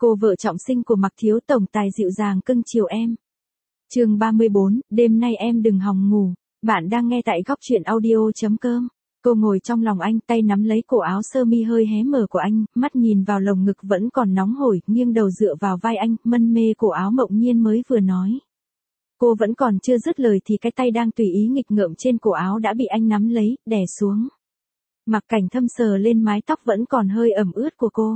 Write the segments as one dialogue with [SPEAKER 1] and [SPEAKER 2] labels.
[SPEAKER 1] Cô vợ trọng sinh của Mạc Thiếu tổng tài dịu dàng cưng chiều em. Chương 34, đêm nay em đừng hòng ngủ. Bạn đang nghe tại góc truyện audio.com. Cô ngồi trong lòng anh, tay nắm lấy cổ áo sơ mi hơi hé mở của anh, mắt nhìn vào lồng ngực vẫn còn nóng hổi, nghiêng đầu dựa vào vai anh, mân mê cổ áo mộng nhiên mới vừa nói. Cô vẫn còn chưa dứt lời thì cái tay đang tùy ý nghịch ngợm trên cổ áo đã bị anh nắm lấy, đè xuống. Mạc Cảnh Thâm sờ lên mái tóc vẫn còn hơi ẩm ướt của cô.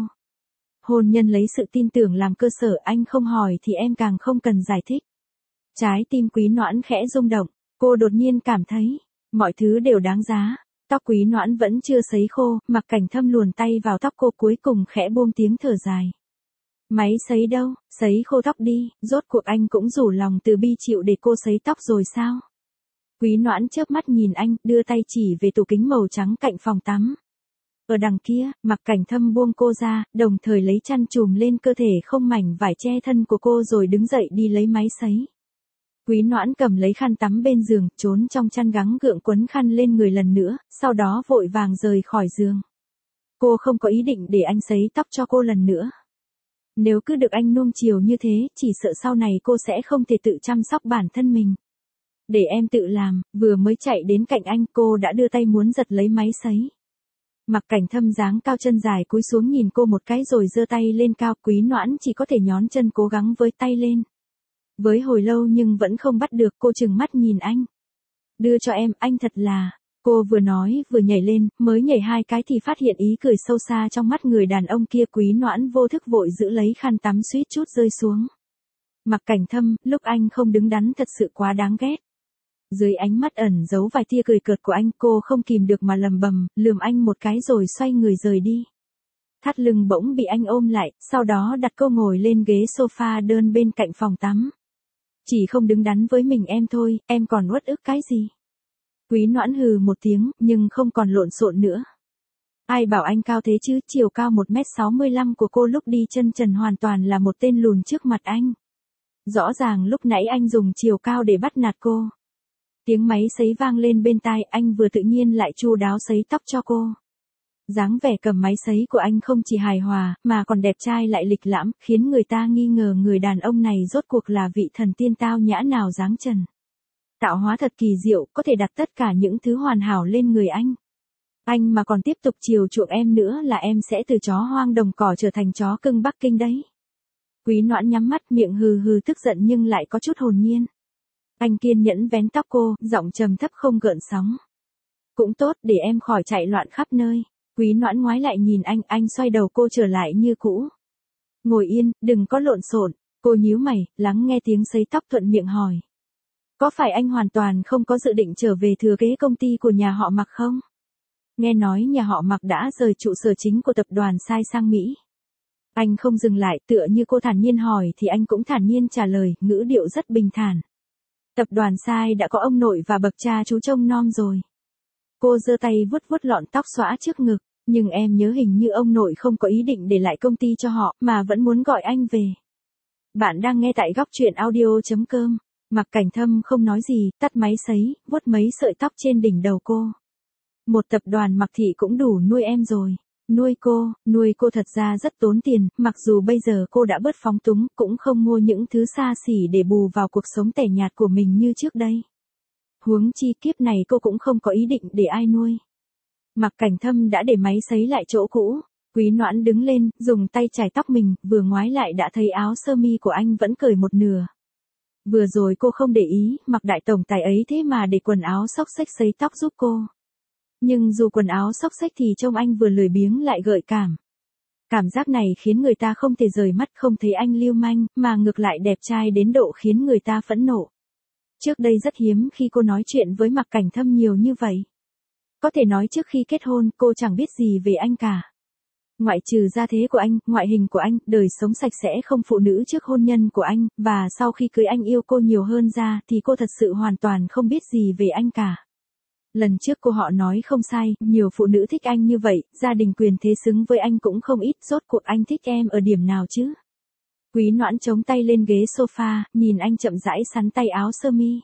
[SPEAKER 1] Hôn nhân lấy sự tin tưởng làm cơ sở, anh không hỏi thì em càng không cần giải thích. Trái tim Quý Noãn khẽ rung động, cô đột nhiên cảm thấy, mọi thứ đều đáng giá. Tóc Quý Noãn vẫn chưa sấy khô, Mạc Cảnh Thâm luồn tay vào tóc cô cuối cùng khẽ buông tiếng thở dài. Máy sấy đâu, sấy khô tóc đi, rốt cuộc anh cũng rủ lòng từ bi chịu để cô sấy tóc rồi sao? Quý Noãn chớp mắt nhìn anh, đưa tay chỉ về tủ kính màu trắng cạnh phòng tắm. Ở đằng kia, Mạc Cảnh Thâm buông cô ra, đồng thời lấy chăn trùm lên cơ thể không mảnh vải che thân của cô rồi đứng dậy đi lấy máy sấy. Quý Noãn cầm lấy khăn tắm bên giường, trốn trong chăn gắng gượng quấn khăn lên người lần nữa, sau đó vội vàng rời khỏi giường. Cô không có ý định để anh sấy tóc cho cô lần nữa. Nếu cứ được anh nuông chiều như thế, chỉ sợ sau này cô sẽ không thể tự chăm sóc bản thân mình. Để em tự làm, vừa mới chạy đến cạnh anh cô đã đưa tay muốn giật lấy máy sấy. Mạc Cảnh Thâm dáng cao chân dài cúi xuống nhìn cô một cái rồi giơ tay lên cao, Quý Noãn chỉ có thể nhón chân cố gắng với tay lên. Với hồi lâu nhưng vẫn không bắt được, cô trừng mắt nhìn anh. Đưa cho em, anh thật là, cô vừa nói vừa nhảy lên, mới nhảy 2 cái thì phát hiện ý cười sâu xa trong mắt người đàn ông kia. Quý Noãn vô thức vội giữ lấy khăn tắm suýt chút rơi xuống. Mạc Cảnh Thâm, lúc anh không đứng đắn thật sự quá đáng ghét. Dưới ánh mắt ẩn giấu vài tia cười cợt của anh, cô không kìm được mà lầm bầm, lườm anh một cái rồi xoay người rời đi. Thắt lưng bỗng bị anh ôm lại, sau đó đặt cô ngồi lên ghế sofa đơn bên cạnh phòng tắm. Chỉ không đứng đắn với mình em thôi, em còn uất ức cái gì? Quý Noãn hừ một tiếng, nhưng không còn lộn xộn nữa. Ai bảo anh cao thế chứ, chiều cao 1m65 của cô lúc đi chân trần hoàn toàn là một tên lùn trước mặt anh. Rõ ràng lúc nãy anh dùng chiều cao để bắt nạt cô. Tiếng máy sấy vang lên bên tai, anh vừa tự nhiên lại chu đáo sấy tóc cho cô. Dáng vẻ cầm máy sấy của anh không chỉ hài hòa, mà còn đẹp trai lại lịch lãm, khiến người ta nghi ngờ người đàn ông này rốt cuộc là vị thần tiên tao nhã nào dáng trần. Tạo hóa thật kỳ diệu, có thể đặt tất cả những thứ hoàn hảo lên người anh. Anh mà còn tiếp tục chiều chuộng em nữa là em sẽ từ chó hoang đồng cỏ trở thành chó cưng Bắc Kinh đấy. Quý Noãn nhắm mắt, miệng hừ hừ tức giận nhưng lại có chút hồn nhiên. Anh kiên nhẫn vén tóc cô, giọng trầm thấp không gợn sóng. Cũng tốt, để em khỏi chạy loạn khắp nơi. Quý Noãn ngoái lại nhìn anh xoay đầu cô trở lại như cũ. Ngồi yên, đừng có lộn xộn. Cô nhíu mày, lắng nghe tiếng sấy tóc thuận miệng hỏi. Có phải anh hoàn toàn không có dự định trở về thừa kế công ty của nhà họ Mạc không? Nghe nói nhà họ Mạc đã rời trụ sở chính của tập đoàn Sai sang Mỹ. Anh không dừng lại, tựa như cô thản nhiên hỏi thì anh cũng thản nhiên trả lời, ngữ điệu rất bình thản. Tập đoàn Sai đã có ông nội và bậc cha chú trông nom rồi. Cô giơ tay vuốt vuốt lọn tóc xõa trước ngực, nhưng em nhớ hình như ông nội không có ý định để lại công ty cho họ, mà vẫn muốn gọi anh về. Bạn đang nghe tại góc truyện audio.com. Mạc Cảnh Thâm không nói gì, tắt máy sấy, vuốt mấy sợi tóc trên đỉnh đầu cô. Một tập đoàn Mạc Thị cũng đủ nuôi em rồi. Nuôi cô thật ra rất tốn tiền, mặc dù bây giờ cô đã bớt phóng túng, cũng không mua những thứ xa xỉ để bù vào cuộc sống tẻ nhạt của mình như trước đây. Huống chi kiếp này cô cũng không có ý định để ai nuôi. Mạc Cảnh Thâm đã để máy sấy lại chỗ cũ. Quý Noãn đứng lên, dùng tay chải tóc mình, vừa ngoái lại đã thấy áo sơ mi của anh vẫn cởi một nửa. Vừa rồi cô không để ý, Mạc đại tổng tài ấy thế mà để quần áo xốc xếch sấy tóc giúp cô. Nhưng dù quần áo xốc xếch thì trông anh vừa lười biếng lại gợi cảm. Cảm giác này khiến người ta không thể rời mắt, không thấy anh lưu manh, mà ngược lại đẹp trai đến độ khiến người ta phẫn nộ. Trước đây rất hiếm khi cô nói chuyện với Mạc Cảnh Thâm nhiều như vậy. Có thể nói trước khi kết hôn cô chẳng biết gì về anh cả. Ngoại trừ gia thế của anh, ngoại hình của anh, đời sống sạch sẽ không phụ nữ trước hôn nhân của anh, và sau khi cưới anh yêu cô nhiều hơn ra thì cô thật sự hoàn toàn không biết gì về anh cả. Lần trước cô họ nói không sai, nhiều phụ nữ thích anh như vậy, gia đình quyền thế xứng với anh cũng không ít, rốt cuộc anh thích em ở điểm nào chứ? Quý Noãn chống tay lên ghế sofa, nhìn anh chậm rãi sắn tay áo sơ mi.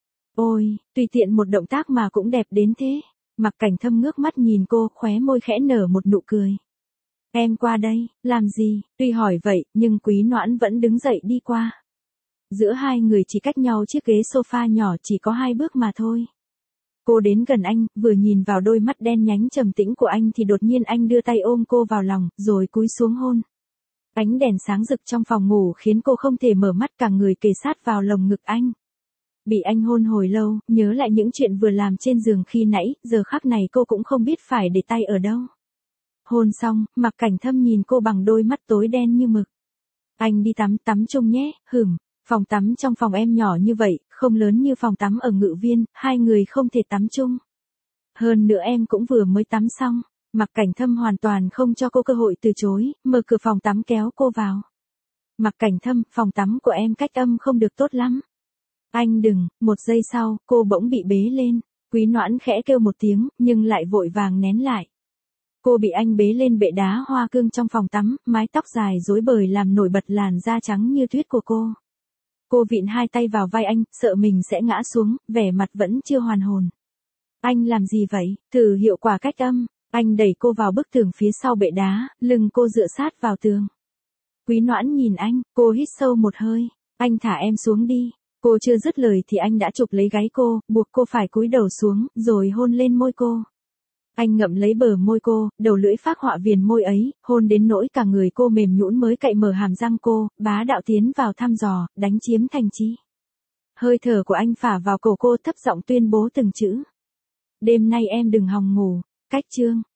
[SPEAKER 1] Ôi, tùy tiện một động tác mà cũng đẹp đến thế. Mạc Cảnh Thâm ngước mắt nhìn cô, khóe môi khẽ nở một nụ cười. Em qua đây, làm gì? Tuy hỏi vậy, nhưng Quý Noãn vẫn đứng dậy đi qua. Giữa hai người chỉ cách nhau chiếc ghế sofa nhỏ chỉ có 2 bước mà thôi. Cô đến gần anh, vừa nhìn vào đôi mắt đen nhánh trầm tĩnh của anh thì đột nhiên anh đưa tay ôm cô vào lòng, rồi cúi xuống hôn. Ánh đèn sáng rực trong phòng ngủ khiến cô không thể mở mắt, cả người kề sát vào lồng ngực anh. Bị anh hôn hồi lâu, nhớ lại những chuyện vừa làm trên giường khi nãy, giờ khắc này cô cũng không biết phải để tay ở đâu. Hôn xong, Mạc Cảnh Thâm nhìn cô bằng đôi mắt tối đen như mực. Anh đi tắm chung nhé, phòng tắm trong phòng em nhỏ như vậy, không lớn như phòng tắm ở Ngự Viên, 2 người không thể tắm chung. Hơn nữa em cũng vừa mới tắm xong. Mạc Cảnh Thâm hoàn toàn không cho cô cơ hội từ chối, mở cửa phòng tắm kéo cô vào. Mạc Cảnh Thâm, phòng tắm của em cách âm không được tốt lắm. Anh đừng, 1 giây sau, cô bỗng bị bế lên. Quý Noãn khẽ kêu một tiếng, nhưng lại vội vàng nén lại. Cô bị anh bế lên bệ đá hoa cương trong phòng tắm, mái tóc dài rối bời làm nổi bật làn da trắng như tuyết của cô. Cô vịn 2 tay vào vai anh, sợ mình sẽ ngã xuống, vẻ mặt vẫn chưa hoàn hồn. Anh làm gì vậy? Thử hiệu quả cách âm. Anh đẩy cô vào bức tường phía sau bệ đá, lưng cô dựa sát vào tường. Quý Noãn nhìn anh, cô hít sâu một hơi. Anh thả em xuống đi. Cô chưa dứt lời thì anh đã chụp lấy gáy cô, buộc cô phải cúi đầu xuống, rồi hôn lên môi cô. Anh ngậm lấy bờ môi cô, đầu lưỡi phác họa viền môi ấy, hôn đến nỗi cả người cô mềm nhũn mới cậy mở hàm răng cô, bá đạo tiến vào thăm dò, đánh chiếm thành chi. Hơi thở của anh phả vào cổ cô, thấp giọng tuyên bố từng chữ. Đêm nay em đừng hòng ngủ. Cách chương